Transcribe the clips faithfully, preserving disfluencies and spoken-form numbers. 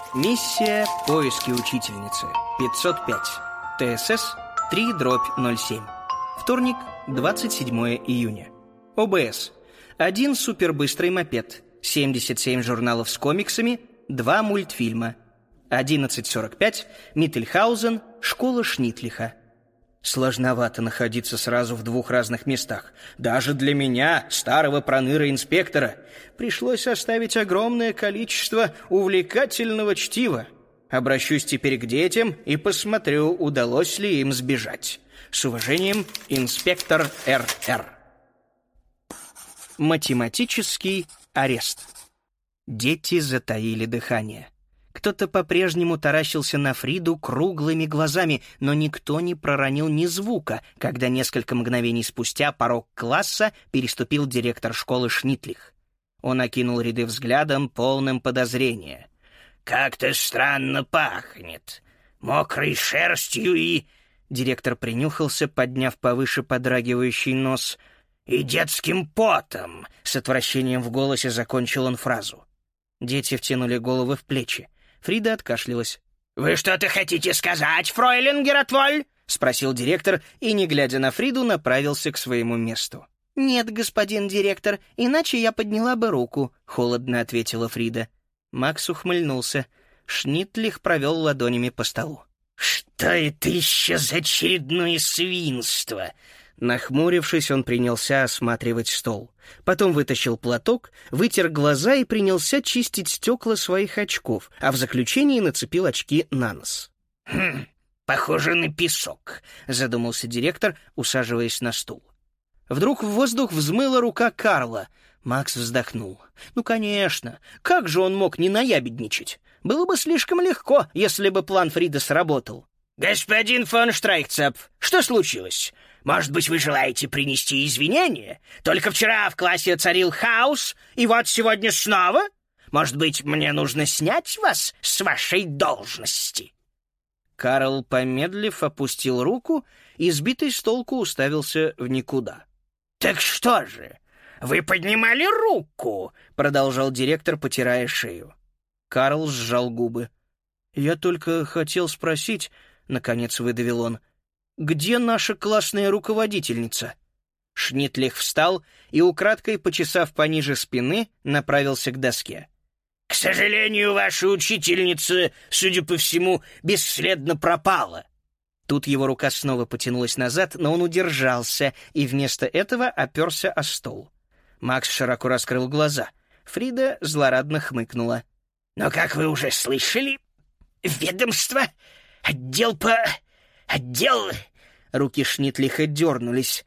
Миссия «Поиски учительницы» пятьсот пять. ТСС три дробь ноль семь. Вторник, двадцать седьмое июня. ОБС. Один супербыстрый мопед, семьдесят семь журналов с комиксами, два мультфильма. одиннадцать сорок пять. Миттельхаузен, школа Шнитлиха. Сложновато находиться сразу в двух разных местах. Даже для меня, старого проныра-инспектора, пришлось оставить огромное количество увлекательного чтива. Обращусь теперь к детям и посмотрю, удалось ли им сбежать. С уважением, инспектор эр эр. Математический арест. Дети затаили дыхание. Кто-то по-прежнему таращился на Фриду круглыми глазами, но никто не проронил ни звука, когда несколько мгновений спустя порог класса переступил директор школы Шнитлих. Он окинул ряды взглядом, полным подозрения. «Как-то странно пахнет. Мокрой шерстью и...» Директор принюхался, подняв повыше подрагивающий нос. «И детским потом!» С отвращением в голосе закончил он фразу. Дети втянули головы в плечи. Фрида откашлялась. «Вы что-то хотите сказать, фройлен Гератволь?» — спросил директор и, не глядя на Фриду, направился к своему месту. «Нет, господин директор, иначе я подняла бы руку», — холодно ответила Фрида. Макс ухмыльнулся. Шнитлих провел ладонями по столу. «Что это еще за очередное свинство?» Нахмурившись, он принялся осматривать стол. Потом вытащил платок, вытер глаза и принялся чистить стекла своих очков, а в заключении нацепил очки на нос. «Хм, похоже на песок», — задумался директор, усаживаясь на стул. Вдруг в воздух взмыла рука Карла. Макс вздохнул. «Ну, конечно, как же он мог не наябедничать? Было бы слишком легко, если бы план Фрида сработал». «Господин фон Штрайхцепф, что случилось? Может быть, вы желаете принести извинения? Только вчера в классе царил хаос, и вот сегодня снова? Может быть, мне нужно снять вас с вашей должности?» Карл, помедлив, опустил руку и, сбитый с толку, уставился в никуда. «Так что же, вы поднимали руку?» — продолжал директор, потирая шею. Карл сжал губы. «Я только хотел спросить...» — наконец выдавил он. «Где наша классная руководительница?» Шнитлих встал и, украдкой почесав пониже спины, направился к доске. «К сожалению, ваша учительница, судя по всему, бесследно пропала». Тут его рука снова потянулась назад, но он удержался и вместо этого оперся о стол. Макс широко раскрыл глаза. Фрида злорадно хмыкнула. «Но, как вы уже слышали, ведомство, отдел по... отдел...» Руки Шнитлиха дернулись.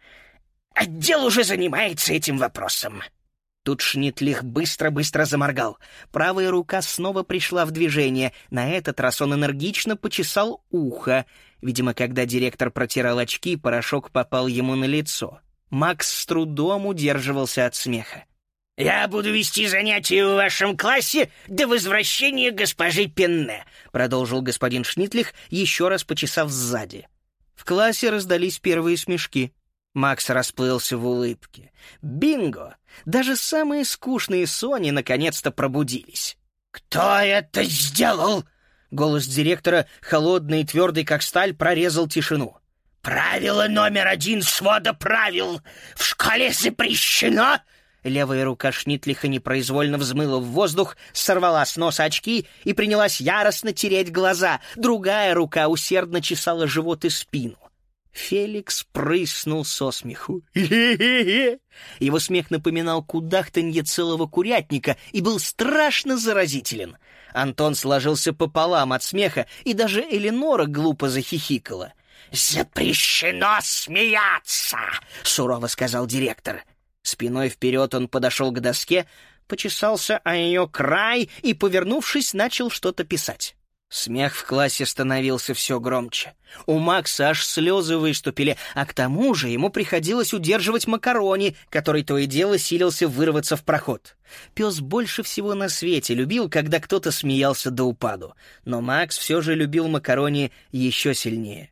«Отдел уже занимается этим вопросом». Тут Шнитлих быстро-быстро заморгал. Правая рука снова пришла в движение. На этот раз он энергично почесал ухо. Видимо, когда директор протирал очки, порошок попал ему на лицо. Макс с трудом удерживался от смеха. «Я буду вести занятия в вашем классе до возвращения госпожи Пенне», продолжил господин Шнитлих, еще раз почесав сзади. В классе раздались первые смешки. Макс расплылся в улыбке. Бинго! Даже самые скучные Сони наконец-то пробудились. «Кто это сделал?» Голос директора, холодный и твердый, как сталь, прорезал тишину. «Правило номер один свода правил. В школе запрещено...» Левая рука Шнитлиха непроизвольно взмыла в воздух, сорвала с носа очки и принялась яростно тереть глаза. Другая рука усердно чесала живот и спину. Феликс прыснул со смеху. «Хе-хе-хе!» Его смех напоминал кудахтанье целого курятника и был страшно заразителен. Антон сложился пополам от смеха, и даже Эленора глупо захихикала. «Запрещено смеяться!» — сурово сказал директор. Спиной вперед он подошел к доске, почесался о ее край и, повернувшись, начал что-то писать. Смех в классе становился все громче. У Макса аж слезы выступили, а к тому же ему приходилось удерживать Макарони, который то и дело силился вырваться в проход. Пес больше всего на свете любил, когда кто-то смеялся до упаду, но Макс все же любил Макарони еще сильнее.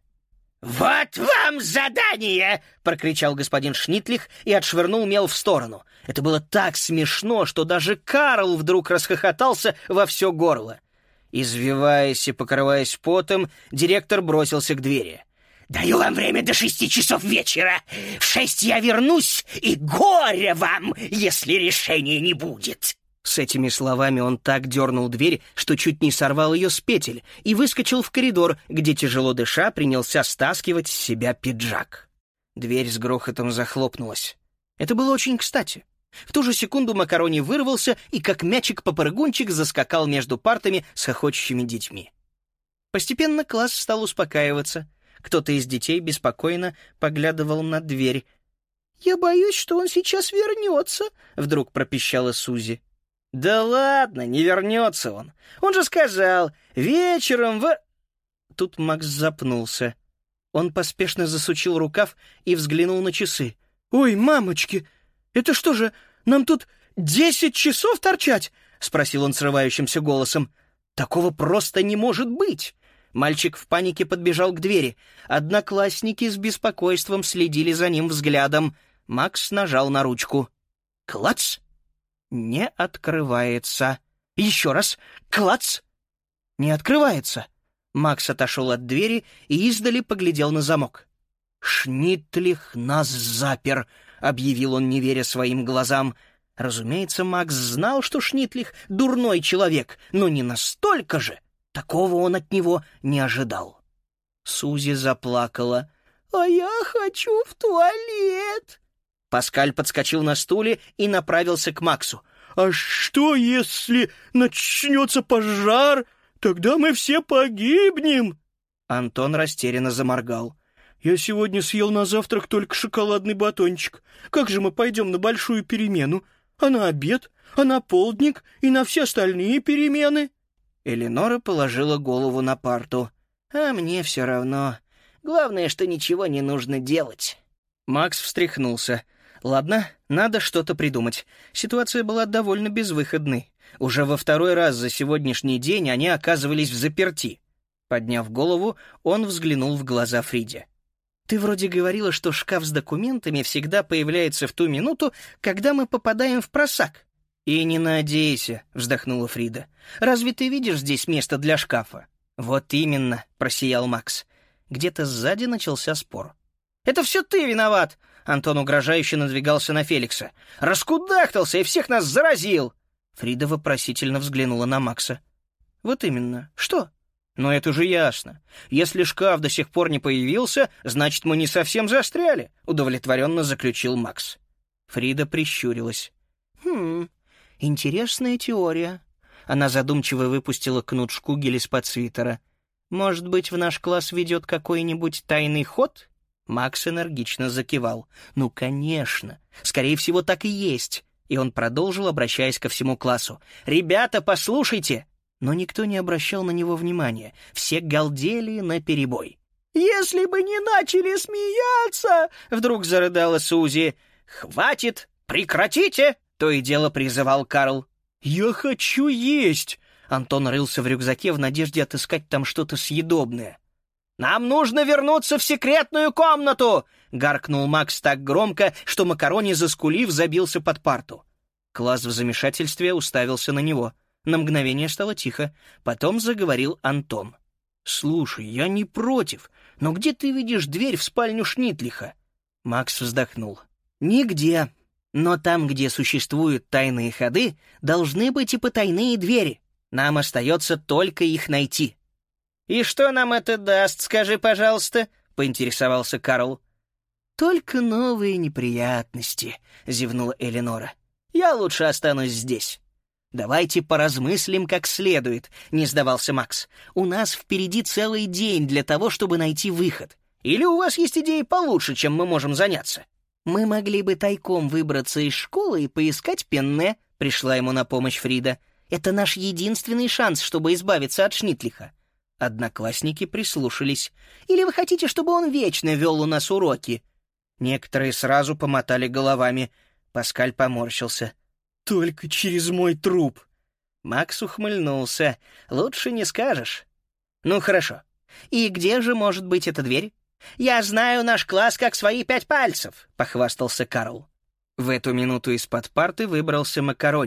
«Вот вам задание!» — прокричал господин Шнитлих и отшвырнул мел в сторону. Это было так смешно, что даже Карл вдруг расхохотался во все горло. Извиваясь и покрываясь потом, директор бросился к двери. «Даю вам время до шести часов вечера. В шесть я вернусь, и горе вам, если решения не будет!» С этими словами он так дернул дверь, что чуть не сорвал ее с петель, и выскочил в коридор, где, тяжело дыша, принялся стаскивать с себя пиджак. Дверь с грохотом захлопнулась. Это было очень кстати. В ту же секунду Макарони вырвался и, как мячик-попрыгунчик, заскакал между партами с хохочущими детьми. Постепенно класс стал успокаиваться. Кто-то из детей беспокойно поглядывал на дверь. «Я боюсь, что он сейчас вернется», — вдруг пропищала Сузи. «Да ладно, не вернется он. Он же сказал, вечером в...» Тут Макс запнулся. Он поспешно засучил рукав и взглянул на часы. «Ой, мамочки, это что же, нам тут десять часов торчать?» — спросил он срывающимся голосом. «Такого просто не может быть!» Мальчик в панике подбежал к двери. Одноклассники с беспокойством следили за ним взглядом. Макс нажал на ручку. «Клац!» «Не открывается». «Еще раз! Клац!» «Не открывается». Макс отошел от двери и издали поглядел на замок. «Шнитлих нас запер», — объявил он, не веря своим глазам. Разумеется, Макс знал, что Шнитлих — дурной человек, но не настолько же. Такого он от него не ожидал. Сузи заплакала. «А я хочу в туалет!» Паскаль подскочил на стуле и направился к Максу. «А что, если начнется пожар? Тогда мы все погибнем!» Антон растерянно заморгал. «Я сегодня съел на завтрак только шоколадный батончик. Как же мы пойдем на большую перемену? А на обед? А на полдник? И на все остальные перемены?» Элеонора положила голову на парту. «А мне все равно. Главное, что ничего не нужно делать». Макс встряхнулся. «Ладно, надо что-то придумать». Ситуация была довольно безвыходной. Уже во второй раз за сегодняшний день они оказывались взаперти. Подняв голову, он взглянул в глаза Фриде. «Ты вроде говорила, что шкаф с документами всегда появляется в ту минуту, когда мы попадаем в просак». «И не надейся», — вздохнула Фрида. «Разве ты видишь здесь место для шкафа?» «Вот именно», — просиял Макс. Где-то сзади начался спор. «Это все ты виноват!» Антон угрожающе надвигался на Феликса. «Раскудахтался и всех нас заразил!» Фрида вопросительно взглянула на Макса. «Вот именно. Что?» «Но это же ясно. Если шкаф до сих пор не появился, значит, мы не совсем застряли», — удовлетворенно заключил Макс. Фрида прищурилась. «Хм, интересная теория». Она задумчиво выпустила кнут Шкугель из-под свитера. «Может быть, в наш класс ведет какой-нибудь тайный ход?» Макс энергично закивал. «Ну, конечно. Скорее всего, так и есть». И он продолжил, обращаясь ко всему классу. «Ребята, послушайте!» Но никто не обращал на него внимания. Все галдели наперебой. «Если бы не начали смеяться!» — вдруг зарыдала Сузи. «Хватит! Прекратите!» — то и дело призывал Карл. «Я хочу есть!» Антон рылся в рюкзаке в надежде отыскать там что-то съедобное. «Нам нужно вернуться в секретную комнату!» — гаркнул Макс так громко, что Макарони, заскулив, забился под парту. Класс в замешательстве уставился на него. На мгновение стало тихо. Потом заговорил Антон. «Слушай, я не против, но где ты видишь дверь в спальню Шнитлиха?» Макс вздохнул. «Нигде. Но там, где существуют тайные ходы, должны быть и потайные двери. Нам остается только их найти». «И что нам это даст, скажи, пожалуйста?» — поинтересовался Карл. «Только новые неприятности», — зевнула Элеонора. «Я лучше останусь здесь». «Давайте поразмыслим как следует», — не сдавался Макс. «У нас впереди целый день для того, чтобы найти выход. Или у вас есть идеи получше, чем мы можем заняться?» «Мы могли бы тайком выбраться из школы и поискать Пенне», — пришла ему на помощь Фрида. «Это наш единственный шанс, чтобы избавиться от Шнитлиха». Одноклассники прислушались. «Или вы хотите, чтобы он вечно вел у нас уроки?» Некоторые сразу помотали головами. Паскаль поморщился. «Только через мой труп». Макс ухмыльнулся. «Лучше не скажешь». «Ну, хорошо. И где же может быть эта дверь?» «Я знаю наш класс как свои пять пальцев», — похвастался Карл. В эту минуту из-под парты выбрался Макарони.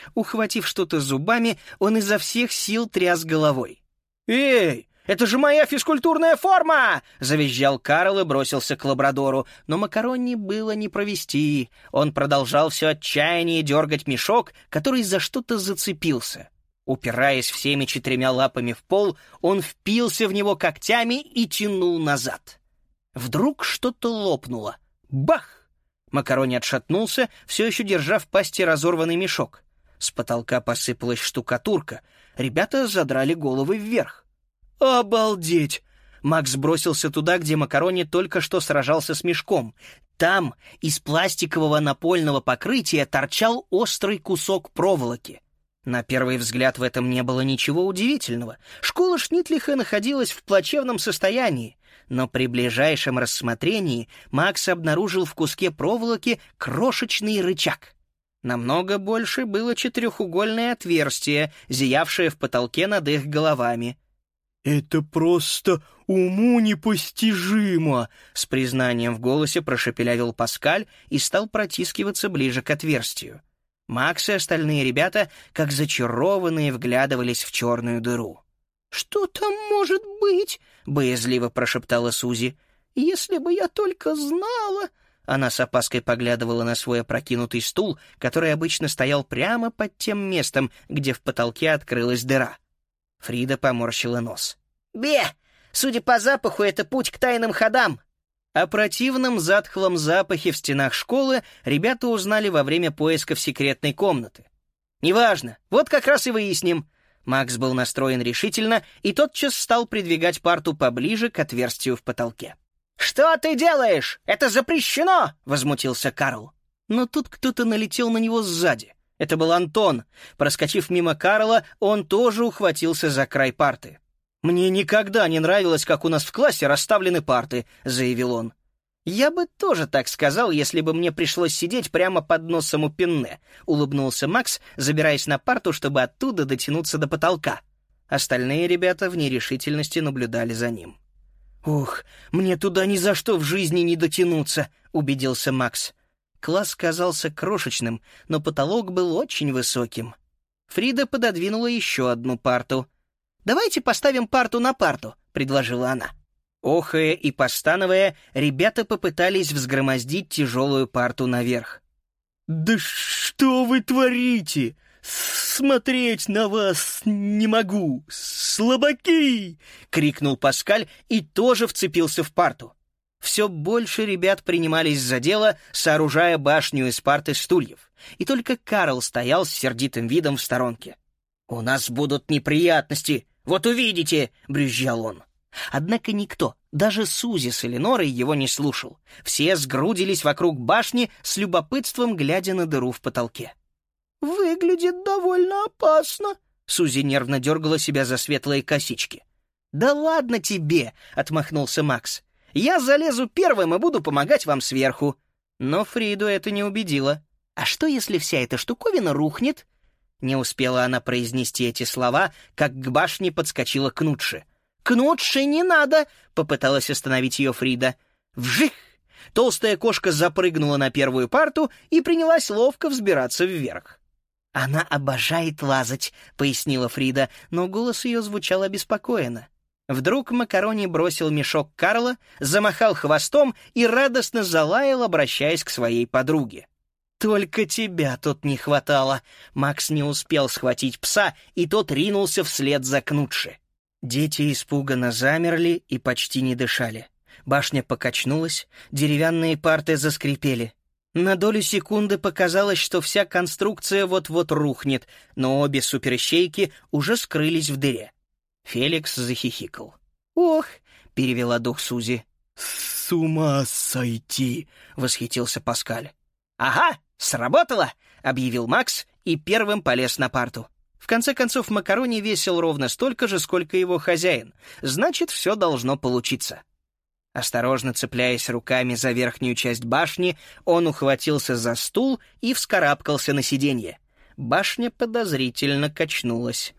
Ухватив что-то зубами, он изо всех сил тряс головой. «Эй, это же моя физкультурная форма!» — завизжал Карл и бросился к лабрадору. Но Макарони было не провести. Он продолжал все отчаяние дергать мешок, который за что-то зацепился. Упираясь всеми четырьмя лапами в пол, он впился в него когтями и тянул назад. Вдруг что-то лопнуло. Бах! Макарони отшатнулся, все еще держа в пасти разорванный мешок. С потолка посыпалась штукатурка. Ребята задрали головы вверх. «Обалдеть!» Макс бросился туда, где Макарони только что сражался с мешком. Там из пластикового напольного покрытия торчал острый кусок проволоки. На первый взгляд в этом не было ничего удивительного. Школа Шнитлиха находилась в плачевном состоянии. Но при ближайшем рассмотрении Макс обнаружил в куске проволоки крошечный рычаг. Намного больше было четырехугольное отверстие, зиявшее в потолке над их головами. «Это просто уму непостижимо!» — с признанием в голосе прошепелявил Паскаль и стал протискиваться ближе к отверстию. Макс и остальные ребята, как зачарованные, вглядывались в черную дыру. «Что там может быть?» — боязливо прошептала Сузи. «Если бы я только знала...» Она с опаской поглядывала на свой опрокинутый стул, который обычно стоял прямо под тем местом, где в потолке открылась дыра. Фрида поморщила нос. «Бе! Судя по запаху, это путь к тайным ходам!» О противном затхлом запахе в стенах школы ребята узнали во время поисков секретной комнаты. «Неважно, вот как раз и выясним». Макс был настроен решительно и тотчас стал придвигать парту поближе к отверстию в потолке. «Что ты делаешь? Это запрещено!» — возмутился Карл. Но тут кто-то налетел на него сзади. Это был Антон. Проскочив мимо Карла, он тоже ухватился за край парты. «Мне никогда не нравилось, как у нас в классе расставлены парты», — заявил он. «Я бы тоже так сказал, если бы мне пришлось сидеть прямо под носом у Пенне», — улыбнулся Макс, забираясь на парту, чтобы оттуда дотянуться до потолка. Остальные ребята в нерешительности наблюдали за ним. «Ух, мне туда ни за что в жизни не дотянуться», — убедился Макс. Класс казался крошечным, но потолок был очень высоким. Фрида пододвинула еще одну парту. «Давайте поставим парту на парту», — предложила она. Охая и постановая, ребята попытались взгромоздить тяжелую парту наверх. «Да что вы творите? Смотреть на вас не могу! Слабаки!» — крикнул Паскаль и тоже вцепился в парту. Все больше ребят принимались за дело, сооружая башню из парты стульев. И только Карл стоял с сердитым видом в сторонке. «У нас будут неприятности, вот увидите!» — брюзжал он. Однако никто, даже Сузи с Эленорой, его не слушал. Все сгрудились вокруг башни с любопытством, глядя на дыру в потолке. «Выглядит довольно опасно», — Сузи нервно дергала себя за светлые косички. «Да ладно тебе», — отмахнулся Макс. «Я залезу первым и буду помогать вам сверху». Но Фриду это не убедило. «А что, если вся эта штуковина рухнет?» Не успела она произнести эти слова, как к башне подскочила Кнутши. «Кнутши, не надо!» — попыталась остановить ее Фрида. Вжих! Толстая кошка запрыгнула на первую парту и принялась ловко взбираться вверх. «Она обожает лазать», — пояснила Фрида, но голос ее звучал обеспокоенно. Вдруг Макарони бросил мешок Карла, замахал хвостом и радостно залаял, обращаясь к своей подруге. «Только тебя тут не хватало!» Макс не успел схватить пса, и тот ринулся вслед за Кнутши. Дети испуганно замерли и почти не дышали. Башня покачнулась, деревянные парты заскрипели. На долю секунды показалось, что вся конструкция вот-вот рухнет, но обе суперщейки уже скрылись в дыре. Феликс захихикал. «Ох!» — перевела дух Сузи. «С ума сойти!» — восхитился Паскаль. «Ага, сработало!» — объявил Макс и первым полез на парту. В конце концов, Макарони весил ровно столько же, сколько его хозяин. Значит, все должно получиться. Осторожно цепляясь руками за верхнюю часть башни, он ухватился за стул и вскарабкался на сиденье. Башня подозрительно качнулась.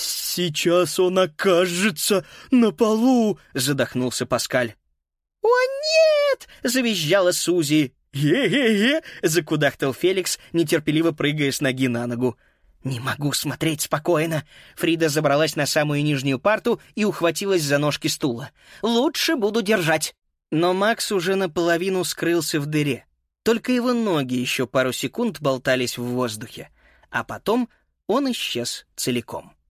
«Сейчас он окажется на полу!» — задохнулся Паскаль. «О, нет!» — завизжала Сузи. «Е-е-е!» — закудахтал Феликс, нетерпеливо прыгая с ноги на ногу. «Не могу смотреть спокойно». Фрида забралась на самую нижнюю парту и ухватилась за ножки стула. «Лучше буду держать». Но Макс уже наполовину скрылся в дыре. Только его ноги еще пару секунд болтались в воздухе. А потом он исчез целиком.